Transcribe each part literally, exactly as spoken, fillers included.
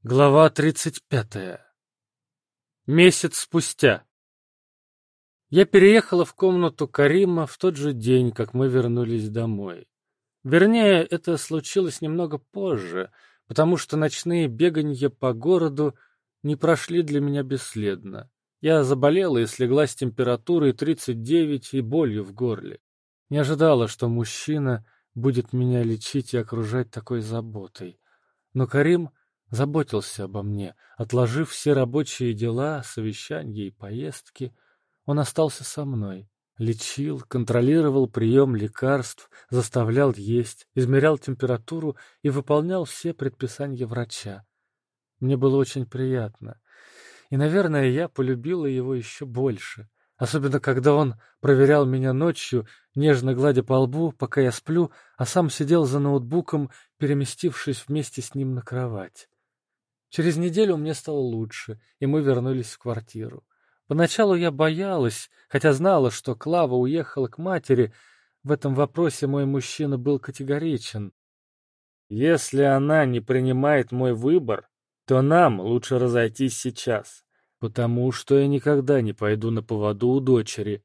Глава тридцать пятая. Месяц спустя. Я переехала в комнату Карима в тот же день, как мы вернулись домой. Вернее, это случилось немного позже, потому что ночные беганья по городу не прошли для меня бесследно. Я заболела и слегла с температурой тридцать девять и болью в горле. Не ожидала, что мужчина будет меня лечить и окружать такой заботой. Но Карим заботился обо мне, отложив все рабочие дела, совещания и поездки. Он остался со мной, лечил, контролировал прием лекарств, заставлял есть, измерял температуру и выполнял все предписания врача. Мне было очень приятно. И, наверное, я полюбила его еще больше. Особенно, когда он проверял меня ночью, нежно гладя по лбу, пока я сплю, а сам сидел за ноутбуком, переместившись вместе с ним на кровать. Через неделю мне стало лучше, и мы вернулись в квартиру. Поначалу я боялась, хотя знала, что Клава уехала к матери. В этом вопросе мой мужчина был категоричен. «Если она не принимает мой выбор, то нам лучше разойтись сейчас, потому что я никогда не пойду на поводу у дочери».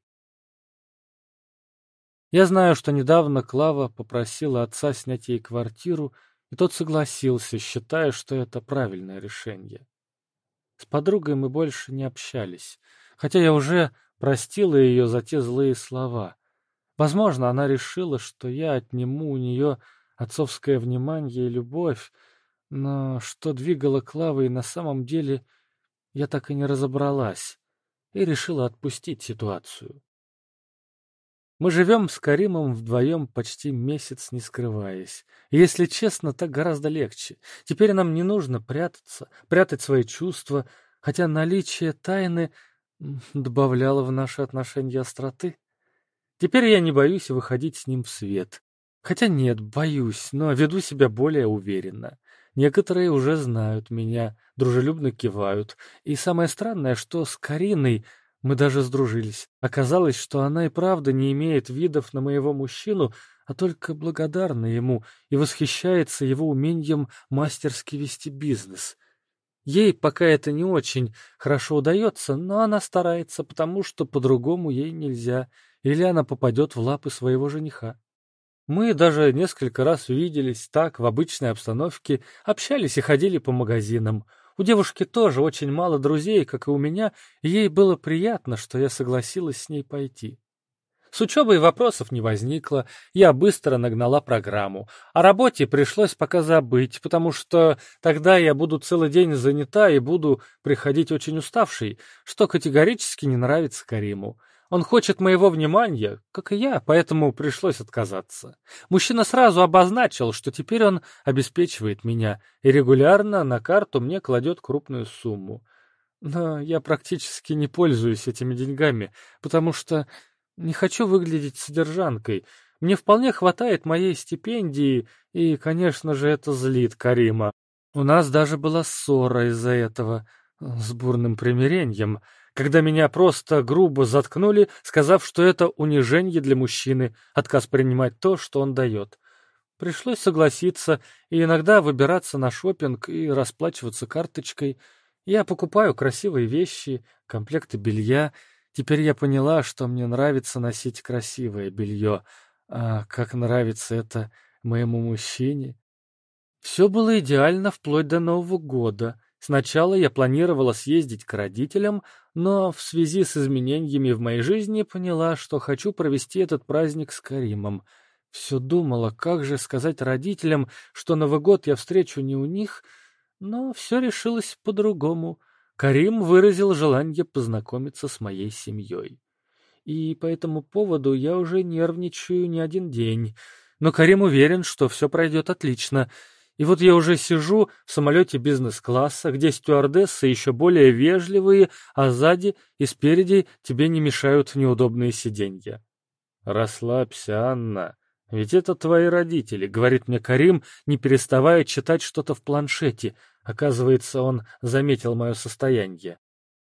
Я знаю, что недавно Клава попросила отца снять ей квартиру, и тот согласился, считая, что это правильное решение. С подругой мы больше не общались, хотя я уже простила ее за те злые слова. Возможно, она решила, что я отниму у нее отцовское внимание и любовь, но что двигало Клавой на самом деле, я так и не разобралась и решила отпустить ситуацию. Мы живем с Каримом вдвоем почти месяц, не скрываясь. И, если честно, так гораздо легче. Теперь нам не нужно прятаться, прятать свои чувства, хотя наличие тайны добавляло в наши отношения остроты. Теперь я не боюсь выходить с ним в свет. Хотя нет, боюсь, но веду себя более уверенно. Некоторые уже знают меня, дружелюбно кивают. И самое странное, что с Кариной мы даже сдружились. Оказалось, что она и правда не имеет видов на моего мужчину, а только благодарна ему и восхищается его умением мастерски вести бизнес. Ей пока это не очень хорошо удается, но она старается, потому что по-другому ей нельзя, или она попадет в лапы своего жениха. Мы даже несколько раз виделись так, в обычной обстановке, общались и ходили по магазинам. У девушки тоже очень мало друзей, как и у меня, и ей было приятно, что я согласилась с ней пойти. С учебой вопросов не возникло, я быстро нагнала программу. О работе пришлось пока забыть, потому что тогда я буду целый день занята и буду приходить очень уставшей, что категорически не нравится Кариму. Он хочет моего внимания, как и я, поэтому пришлось отказаться. Мужчина сразу обозначил, что теперь он обеспечивает меня и регулярно на карту мне кладет крупную сумму. Но я практически не пользуюсь этими деньгами, потому что не хочу выглядеть содержанкой. Мне вполне хватает моей стипендии, и, конечно же, это злит Карима. У нас даже была ссора из-за этого, с бурным примирением, когда меня просто грубо заткнули, сказав, что это унижение для мужчины, отказ принимать то, что он дает. Пришлось согласиться и иногда выбираться на шопинг и расплачиваться карточкой. Я покупаю красивые вещи, комплекты белья. Теперь я поняла, что мне нравится носить красивое белье, а как нравится это моему мужчине. Все было идеально вплоть до Нового года. Сначала я планировала съездить к родителям, но в связи с изменениями в моей жизни поняла, что хочу провести этот праздник с Каримом. Все думала, как же сказать родителям, что Новый год я встречу не у них, но все решилось по-другому. Карим выразил желание познакомиться с моей семьей. И по этому поводу я уже нервничаю не один день. Но Карим уверен, что все пройдет отлично. И вот я уже сижу в самолете бизнес-класса, где стюардессы еще более вежливые, а сзади и спереди тебе не мешают неудобные сиденья. «Расслабься, Анна, ведь это твои родители», — говорит мне Карим, не переставая читать что-то в планшете. Оказывается, он заметил мое состояние.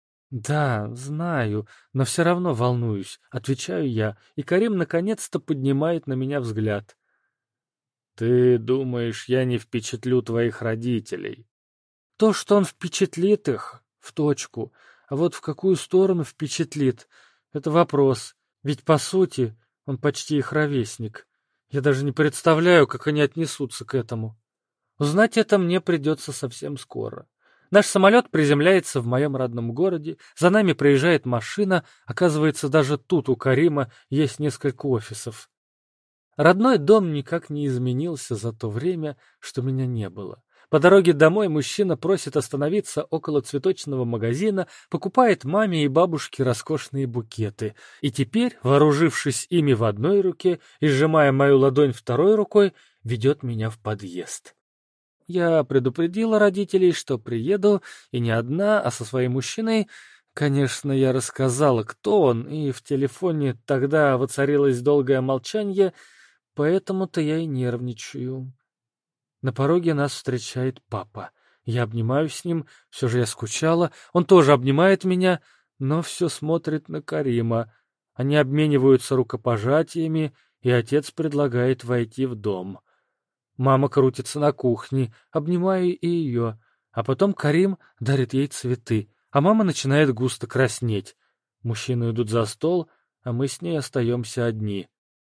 «Да, знаю, но все равно волнуюсь», — отвечаю я, и Карим наконец-то поднимает на меня взгляд. «Ты думаешь, я не впечатлю твоих родителей?» То, что он впечатлит их, в точку, а вот в какую сторону впечатлит, это вопрос, ведь, по сути, он почти их ровесник. Я даже не представляю, как они отнесутся к этому. Узнать это мне придется совсем скоро. Наш самолет приземляется в моем родном городе, за нами приезжает машина, оказывается, даже тут у Карима есть несколько офисов. Родной дом никак не изменился за то время, что меня не было. По дороге домой мужчина просит остановиться около цветочного магазина, покупает маме и бабушке роскошные букеты. И теперь, вооружившись ими в одной руке и сжимая мою ладонь второй рукой, ведет меня в подъезд. Я предупредила родителей, что приеду, и не одна, а со своим мужчиной. Конечно, я рассказала, кто он, и в телефоне тогда воцарилось долгое молчание, поэтому-то я и нервничаю. На пороге нас встречает папа. Я обнимаюсь с ним, все же я скучала. Он тоже обнимает меня, но все смотрит на Карима. Они обмениваются рукопожатиями, и отец предлагает войти в дом. Мама крутится на кухне, обнимаю и ее. А потом Карим дарит ей цветы, а мама начинает густо краснеть. Мужчины идут за стол, а мы с ней остаемся одни.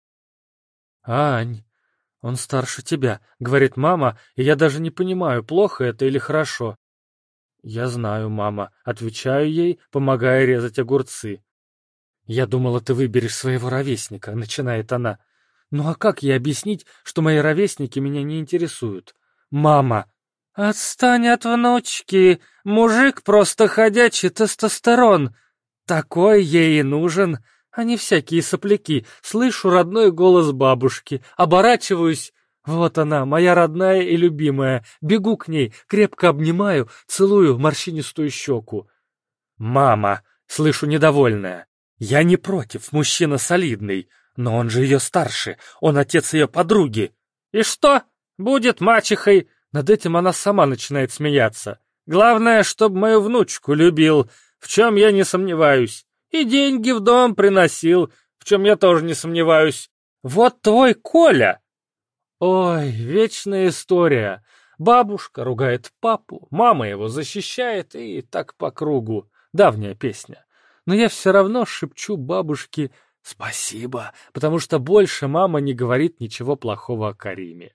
«Ань, он старше тебя», — говорит мама, и я даже не понимаю, плохо это или хорошо. «Я знаю, мама», — отвечаю ей, помогая резать огурцы. «Я думала, ты выберешь своего ровесника», — начинает она. «Ну а как ей объяснить, что мои ровесники меня не интересуют?» «Мама!» «Отстань от внучки! Мужик просто ходячий тестостерон! Такой ей и нужен, а не всякие сопляки!» Слышу родной голос бабушки, оборачиваюсь. Вот она, моя родная и любимая. Бегу к ней, крепко обнимаю, целую морщинистую щеку. «Мама!» — слышу недовольная. «Я не против, мужчина солидный, но он же ее старше, он отец ее подруги». «И что? Будет мачехой?» Над этим она сама начинает смеяться. «Главное, чтоб мою внучку любил, в чем я не сомневаюсь. И деньги в дом приносил, в чем я тоже не сомневаюсь. Вот твой Коля!» Ой, вечная история. Бабушка ругает папу, мама его защищает, и так по кругу. Давняя песня. Но я все равно шепчу бабушке «спасибо», потому что больше мама не говорит ничего плохого о Кариме.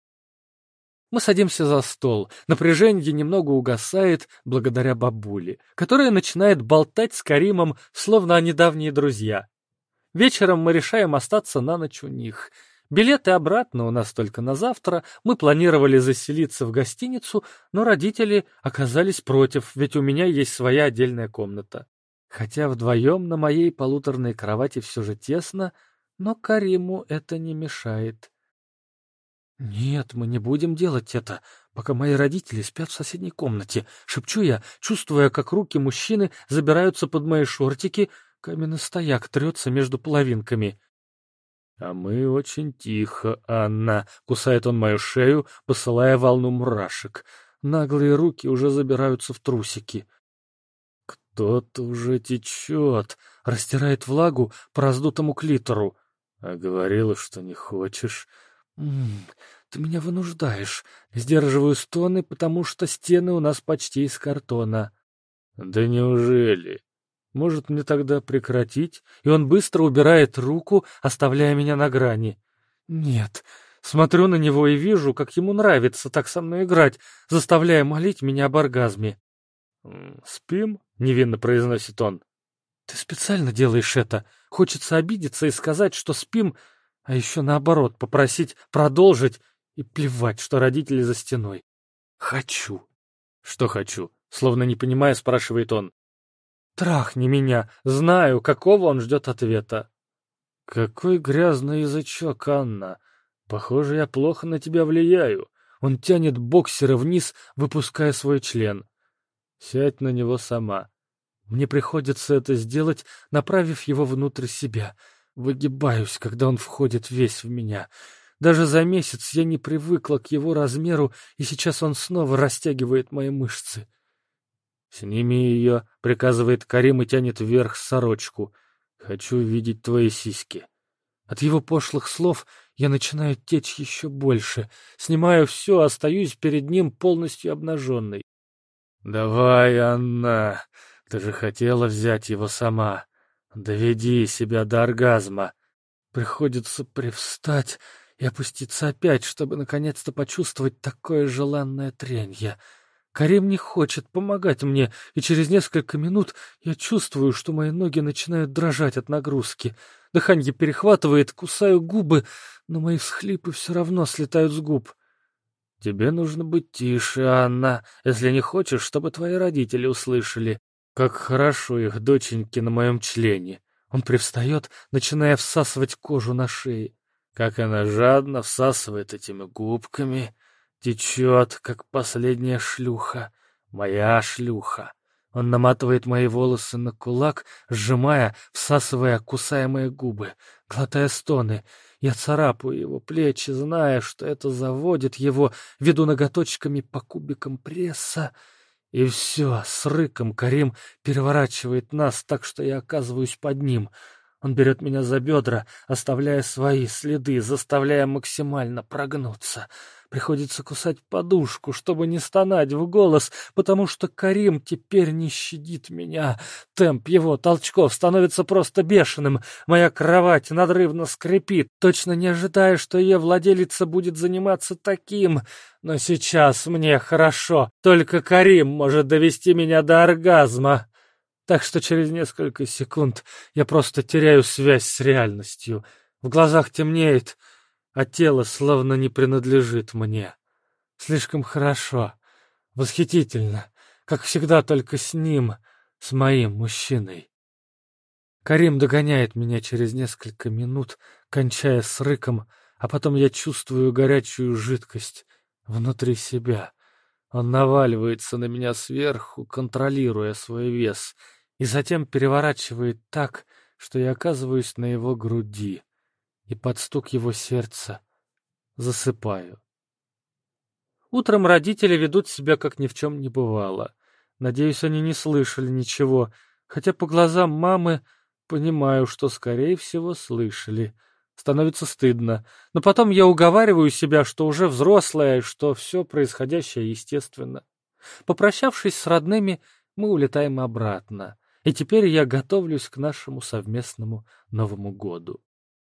Мы садимся за стол. Напряжение немного угасает благодаря бабуле, которая начинает болтать с Каримом, словно они давние друзья. Вечером мы решаем остаться на ночь у них. Билеты обратно у нас только на завтра. Мы планировали заселиться в гостиницу, но родители оказались против, ведь у меня есть своя отдельная комната. Хотя вдвоем на моей полуторной кровати все же тесно, но Кариму это не мешает. «Нет, мы не будем делать это, пока мои родители спят в соседней комнате», — шепчу я, чувствуя, как руки мужчины забираются под мои шортики, каменный стояк трется между половинками. «А мы очень тихо, Анна», — кусает он мою шею, посылая волну мурашек. Наглые руки уже забираются в трусики. «Кто-то уже течет», — растирает влагу по раздутому клитору. «А говорила, что не хочешь». «М-м, ты меня вынуждаешь». Сдерживаю стоны, потому что стены у нас почти из картона. «Да неужели? Может, мне тогда прекратить?» И он быстро убирает руку, оставляя меня на грани. «Нет». Смотрю на него и вижу, как ему нравится так со мной играть, заставляя молить меня об оргазме. «Спим?» — невинно произносит он. «Ты специально делаешь это. Хочется обидеться и сказать, что спим, а еще наоборот, попросить продолжить и плевать, что родители за стеной. Хочу». «Что хочу?» — словно не понимая, спрашивает он. «Трахни меня. Знаю, какого он ждет ответа». «Какой грязный язычок, Анна. Похоже, я плохо на тебя влияю». Он тянет боксера вниз, выпуская свой член. «Сядь на него сама». Мне приходится это сделать, направив его внутрь себя. Выгибаюсь, когда он входит весь в меня. Даже за месяц я не привыкла к его размеру, и сейчас он снова растягивает мои мышцы. «Сними ее», — приказывает Карим и тянет вверх сорочку. «Хочу видеть твои сиськи». От его пошлых слов я начинаю течь еще больше. Снимаю все, остаюсь перед ним полностью обнаженной. «Давай, Анна, ты же хотела взять его сама. Доведи себя до оргазма». Приходится привстать и опуститься опять, чтобы наконец-то почувствовать такое желанное тренье. Карим не хочет помогать мне, и через несколько минут я чувствую, что мои ноги начинают дрожать от нагрузки. Дыхание перехватывает, кусаю губы, но мои всхлипы все равно слетают с губ. «Тебе нужно быть тише, Анна, если не хочешь, чтобы твои родители услышали, как хорошо их доченьки на моем члене». Он привстает, начиная всасывать кожу на шее. Как она жадно всасывает этими губками, течет, как последняя шлюха, моя шлюха. Он наматывает мои волосы на кулак, сжимая, всасывая кусаемые губы, глотая стоны. Я царапаю его плечи, зная, что это заводит его, веду ноготочками по кубикам пресса. И все, с рыком Карим переворачивает нас так, что я оказываюсь под ним. Он берет меня за бедра, оставляя свои следы, заставляя максимально прогнуться. Приходится кусать подушку, чтобы не стонать в голос, потому что Карим теперь не щадит меня. Темп его толчков становится просто бешеным. Моя кровать надрывно скрипит, точно не ожидая, что ее владелица будет заниматься таким. Но сейчас мне хорошо. Только Карим может довести меня до оргазма. Так что через несколько секунд я просто теряю связь с реальностью. В глазах темнеет, а тело словно не принадлежит мне. Слишком хорошо, восхитительно, как всегда только с ним, с моим мужчиной. Карим догоняет меня через несколько минут, кончая с рыком, а потом я чувствую горячую жидкость внутри себя. Он наваливается на меня сверху, контролируя свой вес, и затем переворачивает так, что я оказываюсь на его груди, и под стук его сердца засыпаю. Утром родители ведут себя, как ни в чем не бывало. Надеюсь, они не слышали ничего, хотя по глазам мамы понимаю, что, скорее всего, слышали. Становится стыдно, но потом я уговариваю себя, что уже взрослая, и что все происходящее естественно. Попрощавшись с родными, мы улетаем обратно, и теперь я готовлюсь к нашему совместному Новому году.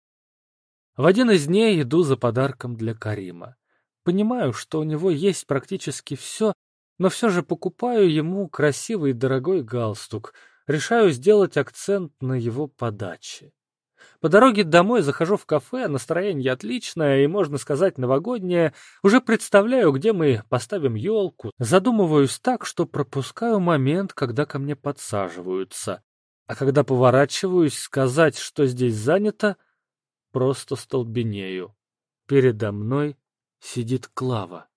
В один из дней иду за подарком для Карима. Понимаю, что у него есть практически все, но все же покупаю ему красивый и дорогой галстук, решаю сделать акцент на его подаче. По дороге домой захожу в кафе, настроение отличное и, можно сказать, новогоднее. Уже представляю, где мы поставим елку. Задумываюсь так, что пропускаю момент, когда ко мне подсаживаются. А когда поворачиваюсь сказать, что здесь занято, просто столбенею. Передо мной сидит Клава.